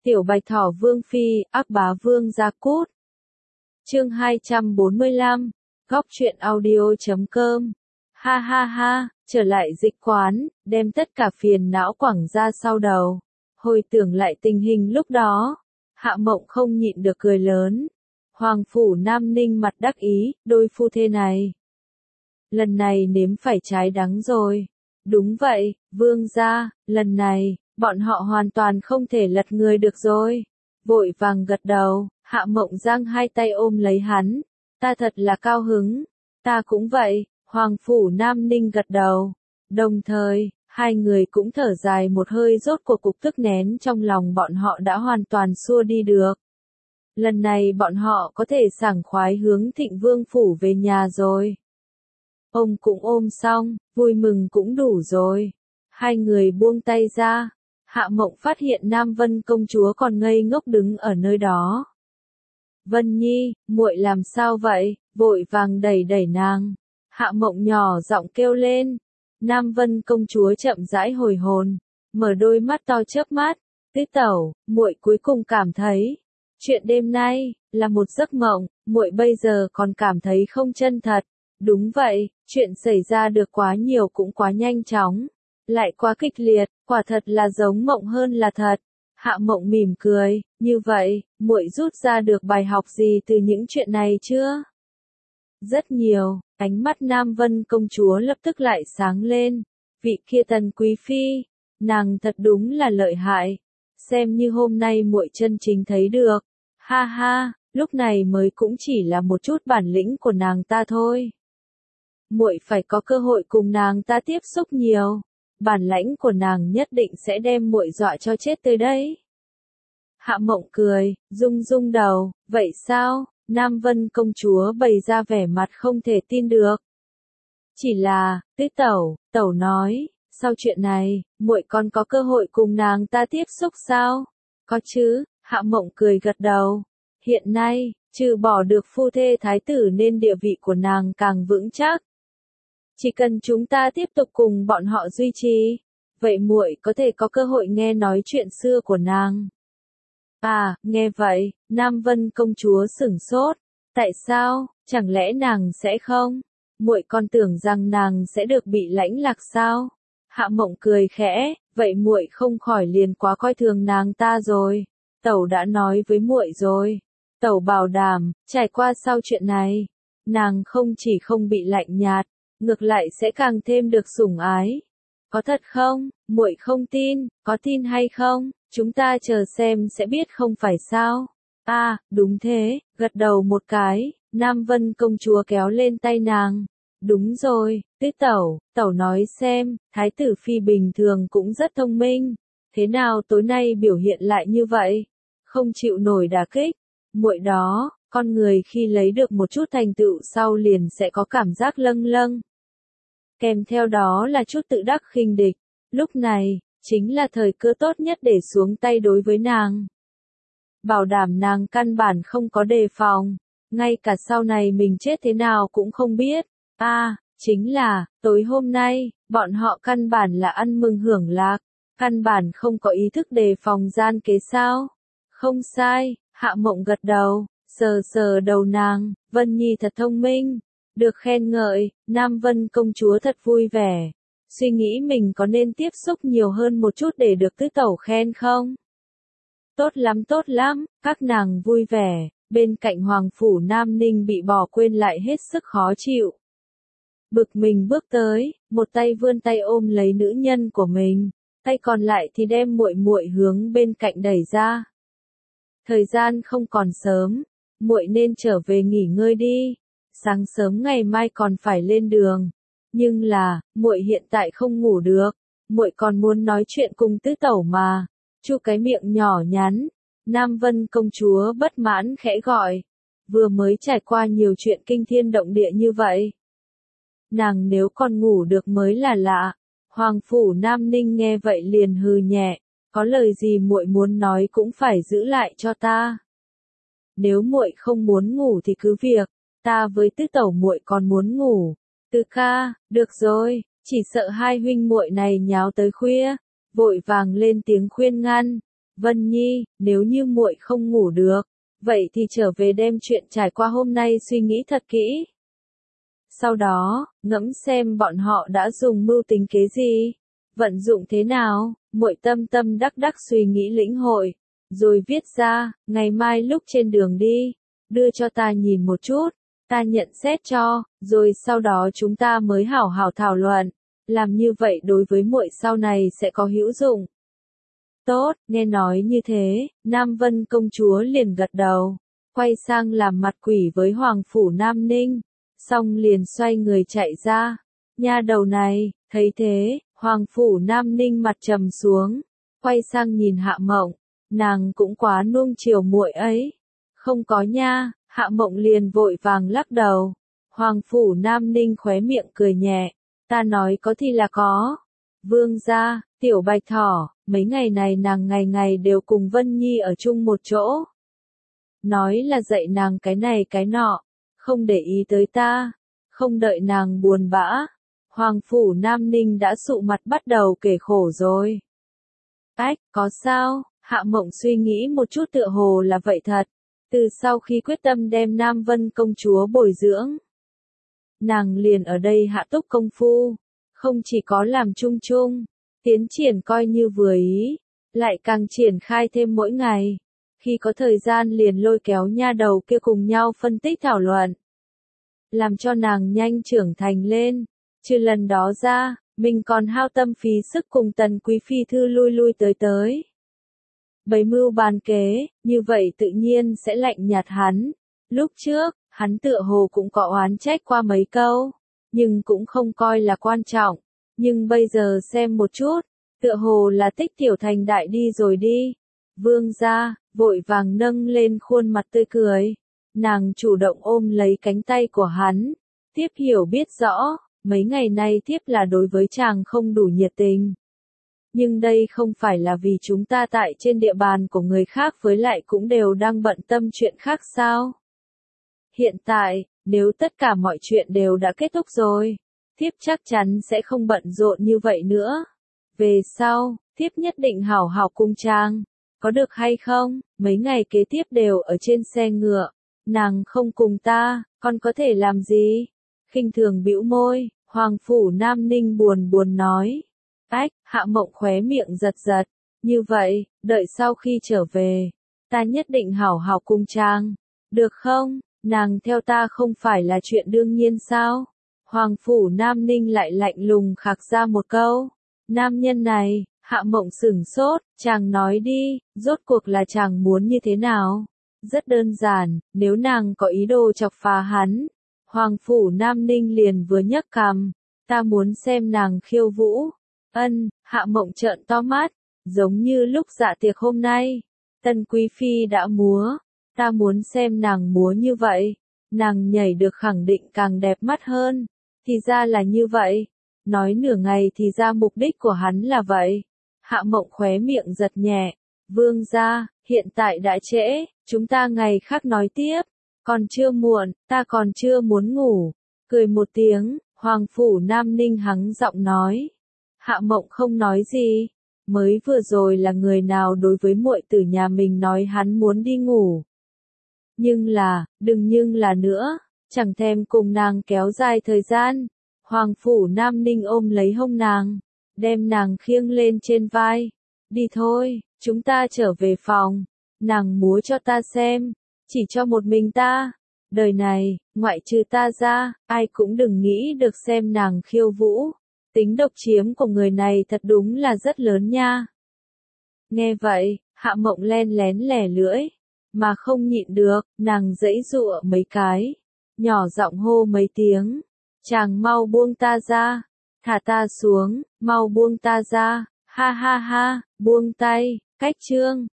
Tiểu Bạch Thỏ Vương Phi, ác bá Vương Gia Cút. Chương 245, góc truyện audio.com. Ha ha ha, trở lại dịch quán, đem tất cả phiền não quẳng ra sau đầu. Hồi tưởng lại tình hình lúc đó, Hạ Mộng không nhịn được cười lớn. Hoàng phủ Nam Ninh mặt đắc ý, đôi phu thê này. Lần này nếm phải trái đắng rồi. Đúng vậy, Vương gia, lần này, bọn họ hoàn toàn không thể lật người được rồi. Vội vàng gật đầu, Hạ Mộng giang hai tay ôm lấy hắn. Ta thật là cao hứng. Ta cũng vậy, Hoàng phủ Nam Ninh gật đầu. Đồng thời, hai người cũng thở dài một hơi, rốt cuộc cục tức nén trong lòng bọn họ đã hoàn toàn xua đi được. Lần này bọn họ có thể sảng khoái hướng Thịnh Vương phủ về nhà rồi. Ông cũng ôm xong, vui mừng cũng đủ rồi. Hai người buông tay ra. Hạ Mộng phát hiện Nam Vân công chúa còn ngây ngốc đứng ở nơi đó. Vân Nhi, muội làm sao vậy? Vội vàng đẩy đẩy nàng. Hạ Mộng nhỏ giọng kêu lên. Nam Vân công chúa chậm rãi hồi hồn, mở đôi mắt to chớp mắt. Tứ tẩu, muội cuối cùng cảm thấy chuyện đêm nay là một giấc mộng. Muội bây giờ còn cảm thấy không chân thật. Đúng vậy, chuyện xảy ra được quá nhiều cũng quá nhanh chóng, lại quá kịch liệt, quả thật là giống mộng hơn là thật. Hạ Mộng mỉm cười, như vậy, muội rút ra được bài học gì từ những chuyện này chưa? Rất nhiều, ánh mắt Nam Vân công chúa lập tức lại sáng lên. Vị kia Tần quý phi, nàng thật đúng là lợi hại. Xem như hôm nay muội chân chính thấy được. Ha ha, lúc này mới cũng chỉ là một chút bản lĩnh của nàng ta thôi. Muội phải có cơ hội cùng nàng ta tiếp xúc nhiều, bản lãnh của nàng nhất định sẽ đem muội dọa cho chết tới đấy. Hạ Mộng cười, rung rung đầu, vậy sao? Nam Vân công chúa bày ra vẻ mặt không thể tin được. Chỉ là, Tứ tẩu, tẩu nói, sau chuyện này, muội còn có cơ hội cùng nàng ta tiếp xúc sao? Có chứ, Hạ Mộng cười gật đầu. Hiện nay, trừ bỏ được phu thê thái tử nên địa vị của nàng càng vững chắc. Chỉ cần chúng ta tiếp tục cùng bọn họ duy trì, vậy muội có thể có cơ hội nghe nói chuyện xưa của nàng. À, nghe vậy, Nam Vân công chúa sửng sốt. Tại sao, chẳng lẽ nàng sẽ không? Muội còn tưởng rằng nàng sẽ được bị lãnh lạc sao? Hạ Mộng cười khẽ, vậy muội không khỏi liền quá coi thường nàng ta rồi. Tẩu đã nói với muội rồi. Tẩu bảo đảm, trải qua sau chuyện này, nàng không chỉ không bị lạnh nhạt, ngược lại sẽ càng thêm được sủng ái. Có thật không? Muội không tin, có tin hay không? Chúng ta chờ xem sẽ biết không phải sao? À, đúng thế, gật đầu một cái, Nam Vân công chúa kéo lên tay nàng. Đúng rồi, Tứ tẩu, tẩu nói xem, thái tử phi bình thường cũng rất thông minh. Thế nào tối nay biểu hiện lại như vậy? Không chịu nổi đả kích. Muội đó, con người khi lấy được một chút thành tựu sau liền sẽ có cảm giác lâng lâng. Kèm theo đó là chút tự đắc khinh địch. Lúc này, chính là thời cơ tốt nhất để xuống tay đối với nàng. Bảo đảm nàng căn bản không có đề phòng. Ngay cả sau này mình chết thế nào cũng không biết. À, chính là, tối hôm nay, bọn họ căn bản là ăn mừng hưởng lạc. Căn bản không có ý thức đề phòng gian kế sao. Không sai, Hạ Mộng gật đầu, sờ sờ đầu nàng, Vân Nhi thật thông minh. Được khen ngợi, Nam Vân công chúa thật vui vẻ. Suy nghĩ mình có nên tiếp xúc nhiều hơn một chút để được tứ tẩu khen không? Tốt lắm, các nàng vui vẻ. Bên cạnh Hoàng phủ Nam Ninh bị bỏ quên lại hết sức khó chịu. Bực mình bước tới, một tay vươn tay ôm lấy nữ nhân của mình, tay còn lại thì đem muội muội hướng bên cạnh đẩy ra. Thời gian không còn sớm, muội nên trở về nghỉ ngơi đi. Sáng sớm ngày mai còn phải lên đường. Nhưng là, muội hiện tại không ngủ được, muội còn muốn nói chuyện cùng tứ tẩu mà. Chu cái miệng nhỏ nhắn, Nam Vân công chúa bất mãn khẽ gọi. Vừa mới trải qua nhiều chuyện kinh thiên động địa như vậy. Nàng nếu còn ngủ được mới là lạ. Hoàng phủ Nam Ninh nghe vậy liền hừ nhẹ, có lời gì muội muốn nói cũng phải giữ lại cho ta. Nếu muội không muốn ngủ thì cứ việc, ta với tứ tẩu muội còn muốn ngủ. Tứ ca, được rồi, chỉ sợ hai huynh muội này nháo tới khuya, vội vàng lên tiếng khuyên ngăn. Vân Nhi, nếu như muội không ngủ được, vậy thì trở về đem chuyện trải qua hôm nay suy nghĩ thật kỹ. Sau đó, ngẫm xem bọn họ đã dùng mưu tính kế gì, vận dụng thế nào, muội tâm tâm đắc đắc suy nghĩ lĩnh hội, rồi viết ra, ngày mai lúc trên đường đi, đưa cho ta nhìn một chút, ta nhận xét cho, rồi sau đó chúng ta mới hảo hảo thảo luận, làm như vậy đối với muội sau này sẽ có hữu dụng. Tốt, nghe nói như thế, Nam Vân công chúa liền gật đầu, quay sang làm mặt quỷ với Hoàng phủ Nam Ninh, xong liền xoay người chạy ra. Nha đầu này, thấy thế, Hoàng phủ Nam Ninh mặt trầm xuống, quay sang nhìn Hạ Mộng, nàng cũng quá nuông chiều muội ấy. Không có nha, Hạ Mộng liền vội vàng lắc đầu. Hoàng phủ Nam Ninh khóe miệng cười nhẹ, ta nói có thì là có. Vương gia, tiểu bạch thỏ, mấy ngày này nàng ngày ngày đều cùng Vân Nhi ở chung một chỗ. Nói là dạy nàng cái này cái nọ, không để ý tới ta, không đợi nàng buồn bã. Hoàng phủ Nam Ninh đã sụ mặt bắt đầu kể khổ rồi. Ách, có sao? Hạ Mộng suy nghĩ một chút tựa hồ là vậy thật. Từ sau khi quyết tâm đem Nam Vân công chúa bồi dưỡng, nàng liền ở đây hạ túc công phu, không chỉ có làm chung chung, tiến triển coi như vừa ý, lại càng triển khai thêm mỗi ngày. Khi có thời gian liền lôi kéo nha đầu kia cùng nhau phân tích thảo luận, làm cho nàng nhanh trưởng thành lên. Trừ lần đó ra, mình còn hao tâm phí sức cùng Tần quý phi thư lui lui tới tới. Bày mưu bàn kế, như vậy tự nhiên sẽ lạnh nhạt hắn. Lúc trước, hắn tựa hồ cũng có oán trách qua mấy câu, nhưng cũng không coi là quan trọng. Nhưng bây giờ xem một chút, tựa hồ là tích tiểu thành đại đi rồi đi. Vương gia, vội vàng nâng lên khuôn mặt tươi cười. Nàng chủ động ôm lấy cánh tay của hắn. Tiếp hiểu biết rõ, mấy ngày nay tiếp là đối với chàng không đủ nhiệt tình. Nhưng đây không phải là vì chúng ta tại trên địa bàn của người khác với lại cũng đều đang bận tâm chuyện khác sao? Hiện tại, nếu tất cả mọi chuyện đều đã kết thúc rồi, tiếp chắc chắn sẽ không bận rộn như vậy nữa. Về sau, tiếp nhất định hảo hảo cùng chàng. Có được hay không? Mấy ngày kế tiếp đều ở trên xe ngựa. Nàng không cùng ta, con có thể làm gì? Khinh thường bĩu môi, Hoàng phủ Nam Ninh buồn buồn nói. Ách, Hạ Mộng khóe miệng giật giật. Như vậy, đợi sau khi trở về, ta nhất định hảo hảo cùng chàng. Được không? Nàng theo ta không phải là chuyện đương nhiên sao? Hoàng phủ Nam Ninh lại lạnh lùng khạc ra một câu. Nam nhân này, Hạ Mộng sửng sốt, chàng nói đi, rốt cuộc là chàng muốn như thế nào? Rất đơn giản, nếu nàng có ý đồ chọc phá hắn, Hoàng phủ Nam Ninh liền vừa nhấc cằm, ta muốn xem nàng khiêu vũ. Hạ Mộng trợn to mắt, giống như lúc dạ tiệc hôm nay, Tần quý phi đã múa, ta muốn xem nàng múa như vậy, nàng nhảy được khẳng định càng đẹp mắt hơn, thì ra là như vậy, nói nửa ngày thì ra mục đích của hắn là vậy. Hạ Mộng khóe miệng giật nhẹ, vương gia, hiện tại đã trễ, chúng ta ngày khác nói tiếp, còn chưa muộn, ta còn chưa muốn ngủ. Cười một tiếng, Hoàng phủ Nam Ninh hắng giọng nói. Hạ Mộng không nói gì, mới vừa rồi là người nào đối với muội tử nhà mình nói hắn muốn đi ngủ. Nhưng là nữa, chẳng thèm cùng nàng kéo dài thời gian. Hoàng phủ Nam Ninh ôm lấy hông nàng, đem nàng khiêng lên trên vai. Đi thôi, chúng ta trở về phòng, nàng múa cho ta xem, chỉ cho một mình ta. Đời này, ngoại trừ ta ra, ai cũng đừng nghĩ được xem nàng khiêu vũ. Tính độc chiếm của người này thật đúng là rất lớn nha. Nghe vậy, Hạ Mộng len lén lẻ lưỡi, mà không nhịn được, nàng giãy giụa mấy cái, nhỏ giọng hô mấy tiếng, chàng mau buông ta ra, thả ta xuống, mau buông ta ra, ha ha ha, buông tay, cách chương.